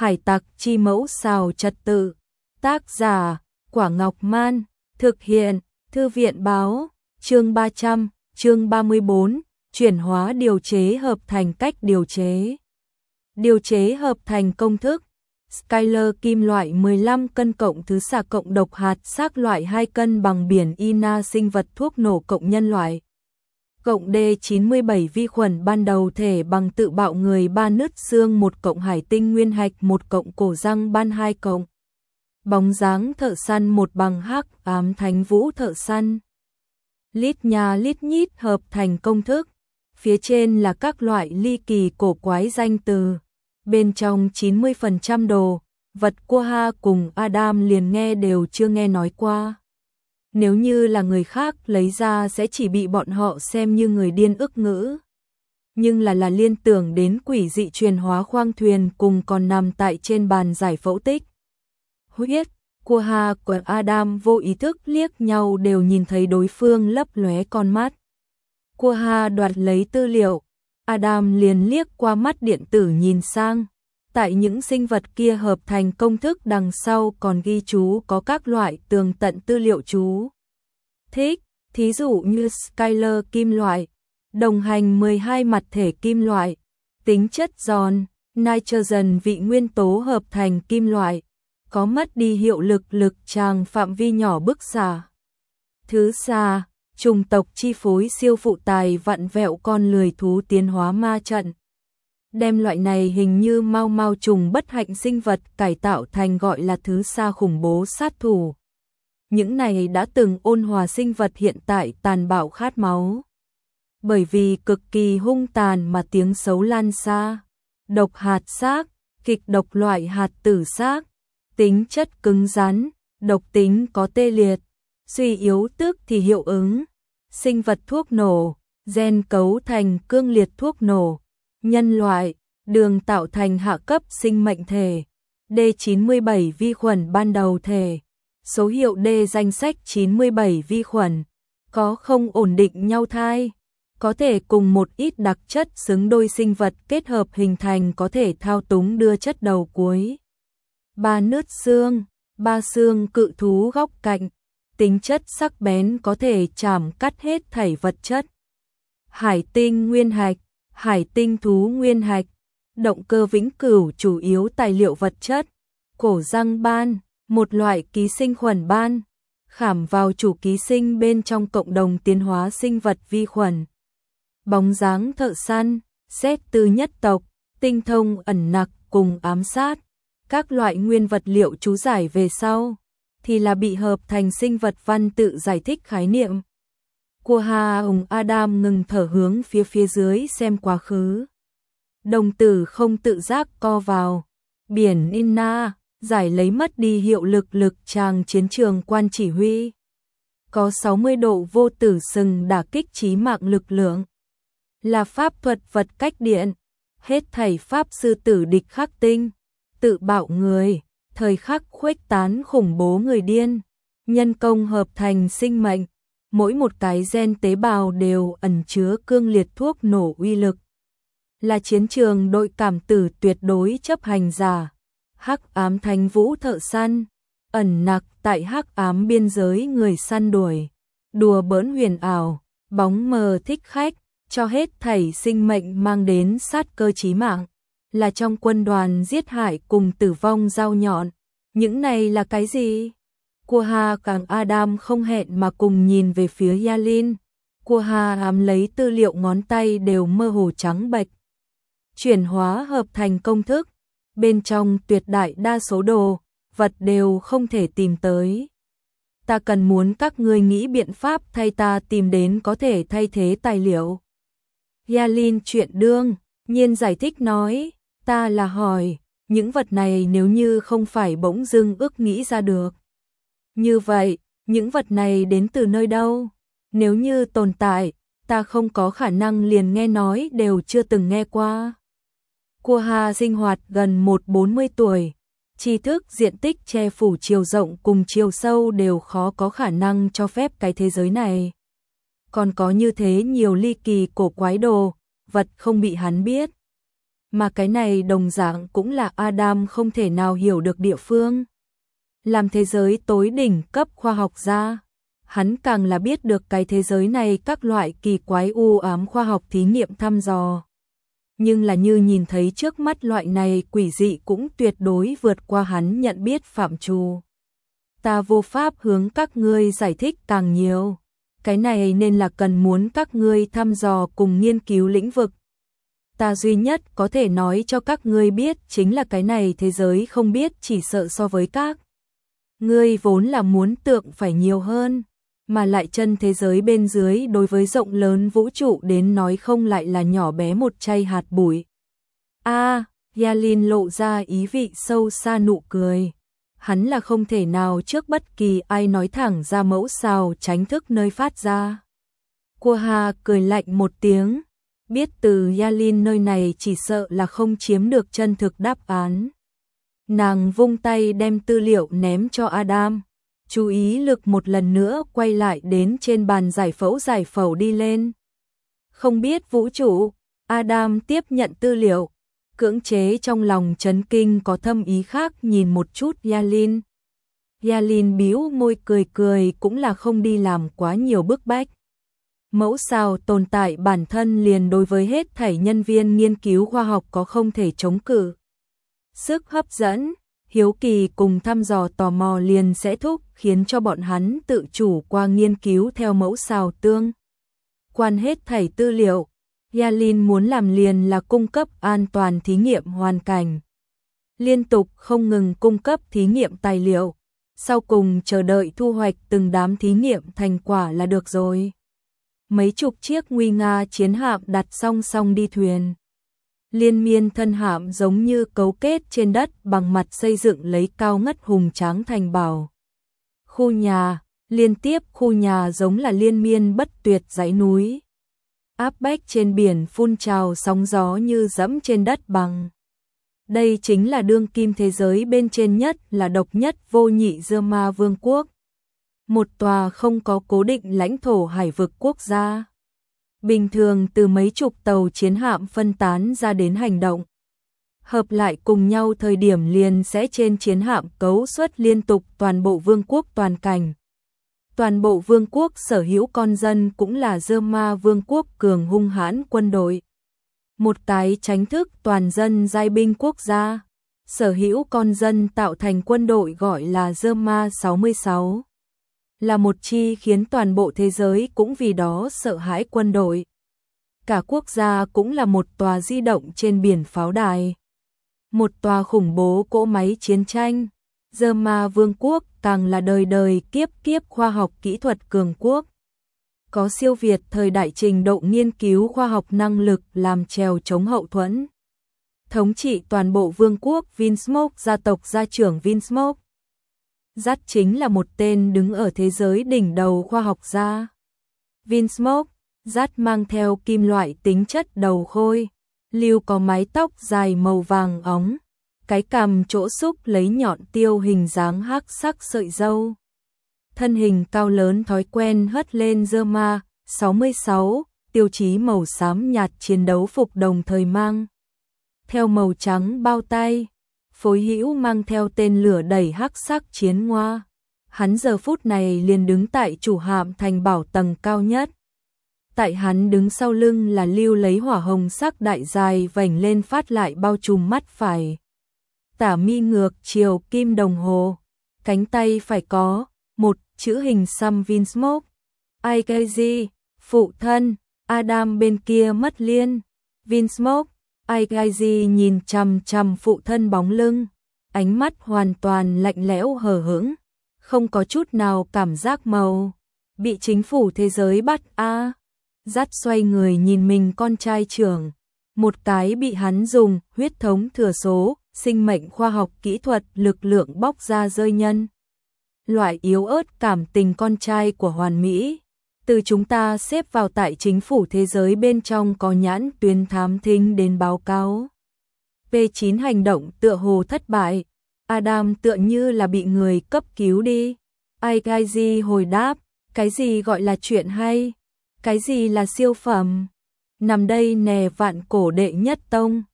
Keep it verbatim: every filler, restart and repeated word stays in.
Hải tặc chi mẫu xào trật tự. Tác giả, Quả Ngọc Man. Thực hiện, Thư viện Báo. Chương ba trăm, chương ba mươi bốn, chuyển hóa điều chế hợp thành cách điều chế. Điều chế hợp thành công thức. Skyler kim loại mười lăm cân cộng thứ xạ cộng độc hạt xác loại hai cân bằng biển ina sinh vật thuốc nổ cộng nhân loại. Cộng D chín mươi bảy vi khuẩn ban đầu thể bằng tự bạo người ba nứt xương một cộng hải tinh nguyên hạch một cộng cổ răng ban hai cộng. Bóng dáng thợ săn một bằng hắc ám thánh vũ thợ săn. Lít nhà lít nhít hợp thành công thức. Phía trên là các loại ly kỳ cổ quái danh từ. Bên trong chín mươi phần trăm đồ, vật Quha cùng Adam liền nghe đều chưa nghe nói qua. Nếu như là người khác lấy ra sẽ chỉ bị bọn họ xem như người điên ức ngữ. Nhưng là là liên tưởng đến quỷ dị truyền hóa khoang thuyền cùng còn nằm tại trên bàn giải phẫu tích. Huyết, Quha của Adam vô ý thức liếc nhau đều nhìn thấy đối phương lấp lóe con mắt. Quha đoạt lấy tư liệu, Adam liền liếc qua mắt điện tử nhìn sang. Tại những sinh vật kia hợp thành công thức đằng sau còn ghi chú có các loại tường tận tư liệu chú thích, thí dụ như Skyler kim loại, đồng hành mười hai mặt thể kim loại, tính chất giòn, nitrogen vị nguyên tố hợp thành kim loại, có mất đi hiệu lực lực tràng phạm vi nhỏ bức xạ. Thứ xa, trùng tộc chi phối siêu phụ tài vặn vẹo con lười thú tiến hóa ma trận. Đem loại này hình như mau mau trùng bất hạnh sinh vật cải tạo thành gọi là thứ xa khủng bố sát thủ. Những này đã từng ôn hòa sinh vật hiện tại tàn bạo khát máu. Bởi vì cực kỳ hung tàn mà tiếng xấu lan xa. Độc hạt xác, kịch độc loại hạt tử xác, tính chất cứng rắn, độc tính có tê liệt, suy yếu tức thì hiệu ứng. Sinh vật thuốc nổ, gen cấu thành cương liệt thuốc nổ. Nhân loại, đường tạo thành hạ cấp sinh mệnh thể, D chín mươi bảy vi khuẩn ban đầu thể, số hiệu D danh sách chín mươi bảy vi khuẩn, có không ổn định nhau thai, có thể cùng một ít đặc chất xứng đôi sinh vật kết hợp hình thành có thể thao túng đưa chất đầu cuối. Ba nứt xương, ba xương cự thú góc cạnh, tính chất sắc bén có thể chảm cắt hết thảy vật chất. Hải tinh nguyên hạch, hải tinh thú nguyên hạch, động cơ vĩnh cửu chủ yếu tài liệu vật chất, cổ răng ban, một loại ký sinh khuẩn ban, khảm vào chủ ký sinh bên trong cộng đồng tiến hóa sinh vật vi khuẩn. Bóng dáng thợ săn, xét từ nhất tộc, tinh thông ẩn nặc cùng ám sát, các loại nguyên vật liệu chú giải về sau, thì là bị hợp thành sinh vật văn tự giải thích khái niệm. Quha cùng Adam ngừng thở hướng phía phía dưới xem quá khứ. Đồng tử không tự giác co vào. Biển Inna, giải lấy mất đi hiệu lực lực tràng chiến trường quan chỉ huy. Có sáu mươi độ vô tử sừng đả kích chí mạng lực lượng. Là pháp thuật vật cách điện. Hết thảy pháp sư tử địch khắc tinh. Tự bạo người. Thời khắc khuếch tán khủng bố người điên. Nhân công hợp thành sinh mệnh. Mỗi một cái gen tế bào đều ẩn chứa cương liệt thuốc nổ uy lực. Là chiến trường đội cảm tử tuyệt đối chấp hành giả. Hắc ám thánh vũ thợ săn, ẩn nặc tại hắc ám biên giới người săn đuổi. Đùa bỡn huyền ảo, bóng mờ thích khách, cho hết thảy sinh mệnh mang đến sát cơ chí mạng. Là trong quân đoàn giết hại cùng tử vong dao nhọn. Những này là cái gì? Quha càng Adam không hẹn mà cùng nhìn về phía Yalin. Quha ám lấy tư liệu ngón tay đều mơ hồ trắng bệch. Chuyển hóa hợp thành công thức. Bên trong tuyệt đại đa số đồ, vật đều không thể tìm tới. Ta cần muốn các ngươi nghĩ biện pháp thay ta tìm đến có thể thay thế tài liệu. Yalin chuyện đương, nhiên giải thích nói, ta là hỏi, những vật này nếu như không phải bỗng dưng ước nghĩ ra được. Như vậy, những vật này đến từ nơi đâu? Nếu như tồn tại, ta không có khả năng liền nghe nói đều chưa từng nghe qua. Quha sinh hoạt gần một bốn mươi tuổi, tri thức diện tích che phủ chiều rộng cùng chiều sâu đều khó có khả năng cho phép cái thế giới này. Còn có như thế nhiều ly kỳ cổ quái đồ, vật không bị hắn biết. Mà cái này đồng dạng cũng là Adam không thể nào hiểu được địa phương. Làm thế giới tối đỉnh cấp khoa học gia, hắn càng là biết được cái thế giới này các loại kỳ quái u ám khoa học thí nghiệm thăm dò. Nhưng là như nhìn thấy trước mắt loại này quỷ dị cũng tuyệt đối vượt qua hắn nhận biết phạm trù. Ta vô pháp hướng các ngươi giải thích càng nhiều. Cái này nên là cần muốn các ngươi thăm dò cùng nghiên cứu lĩnh vực. Ta duy nhất có thể nói cho các ngươi biết chính là cái này thế giới không biết chỉ sợ so với các. Ngươi vốn là muốn tượng phải nhiều hơn, mà lại chân thế giới bên dưới đối với rộng lớn vũ trụ đến nói không lại là nhỏ bé một chay hạt bụi. A, à, Yalin lộ ra ý vị sâu xa nụ cười. Hắn là không thể nào trước bất kỳ ai nói thẳng ra mẫu sao tránh thức nơi phát ra. Cô Hà cười lạnh một tiếng, biết từ Yalin nơi này chỉ sợ là không chiếm được chân thực đáp án. Nàng vung tay đem tư liệu ném cho Adam, chú ý lực một lần nữa quay lại đến trên bàn giải phẫu giải phẫu đi lên. Không biết vũ trụ, Adam tiếp nhận tư liệu, cưỡng chế trong lòng chấn kinh có thâm ý khác nhìn một chút Yalin. Yalin bĩu môi cười cười cũng là không đi làm quá nhiều bức bách. Mẫu sao tồn tại bản thân liền đối với hết thảy nhân viên nghiên cứu khoa học có không thể chống cự. Sức hấp dẫn, hiếu kỳ cùng thăm dò tò mò liền sẽ thúc khiến cho bọn hắn tự chủ qua nghiên cứu theo mẫu sao tương. Quan hết thảy tư liệu, Yalin muốn làm liền là cung cấp an toàn thí nghiệm hoàn cảnh. Liên tục không ngừng cung cấp thí nghiệm tài liệu, sau cùng chờ đợi thu hoạch từng đám thí nghiệm thành quả là được rồi. Mấy chục chiếc nguy nga chiến hạm đặt song song đi thuyền. Liên miên thân hạm giống như cấu kết trên đất bằng mặt xây dựng lấy cao ngất hùng tráng thành bảo. Khu nhà, liên tiếp khu nhà giống là liên miên bất tuyệt dãy núi. Áp bách trên biển phun trào sóng gió như dẫm trên đất bằng. Đây chính là đương kim thế giới bên trên nhất là độc nhất vô nhị Dơ-ma Vương quốc. Một tòa không có cố định lãnh thổ hải vực quốc gia. Bình thường từ mấy chục tàu chiến hạm phân tán ra đến hành động. Hợp lại cùng nhau thời điểm liền sẽ trên chiến hạm cấu xuất liên tục toàn bộ vương quốc toàn cảnh. Toàn bộ vương quốc sở hữu con dân cũng là Dơ-ma Vương quốc cường hung hãn quân đội. Một cái tránh thức toàn dân giai binh quốc gia. Sở hữu con dân tạo thành quân đội gọi là Dơ-ma sáu mươi sáu. Là một chi khiến toàn bộ thế giới cũng vì đó sợ hãi quân đội. Cả quốc gia cũng là một tòa di động trên biển pháo đài. Một tòa khủng bố cỗ máy chiến tranh. Dơ-ma Vương quốc càng là đời đời kiếp kiếp khoa học kỹ thuật cường quốc. Có siêu việt thời đại trình độ nghiên cứu khoa học năng lực làm trèo chống hậu thuẫn. Thống trị toàn bộ vương quốc Vinsmoke gia tộc gia trưởng Vinsmoke. Dắt chính là một tên đứng ở thế giới đỉnh đầu khoa học gia. Vinsmoke, dắt mang theo kim loại tính chất đầu khôi, lưu có mái tóc dài màu vàng óng, cái cằm chỗ xúc lấy nhọn tiêu hình dáng hắc sắc sợi râu. Thân hình cao lớn thói quen hất lên Dơ-ma sáu mươi sáu, tiêu chí màu xám nhạt chiến đấu phục đồng thời mang. Theo màu trắng bao tay, phối hữu mang theo tên lửa đẩy hắc sắc chiến ngoa. Hắn giờ phút này liền đứng tại chủ hạm thành bảo tầng cao nhất. Tại hắn đứng sau lưng là lưu lấy hỏa hồng sắc đại dài vành lên phát lại bao trùm mắt phải. Tả mi ngược chiều kim đồng hồ. Cánh tay phải có một chữ hình xăm Vinsmoke. i ca giê, phụ thân, Adam bên kia mất liên. Vinsmoke, i ca giê nhìn chằm chằm phụ thân bóng lưng. Ánh mắt hoàn toàn lạnh lẽo hờ hững. Không có chút nào cảm giác màu. Bị chính phủ thế giới bắt a Dắt xoay người nhìn mình con trai trưởng. Một cái bị hắn dùng huyết thống thừa số, sinh mệnh khoa học kỹ thuật lực lượng bóc ra rơi nhân. Loại yếu ớt cảm tình con trai của hoàn mỹ. Từ chúng ta xếp vào tại chính phủ thế giới bên trong có nhãn tuyến thám thính đến báo cáo. P chín hành động tựa hồ thất bại. Adam tựa như là bị người cấp cứu đi. i ca giê hồi đáp, cái gì gọi là chuyện hay? Cái gì là siêu phẩm? Nằm đây nè vạn cổ đệ nhất tông.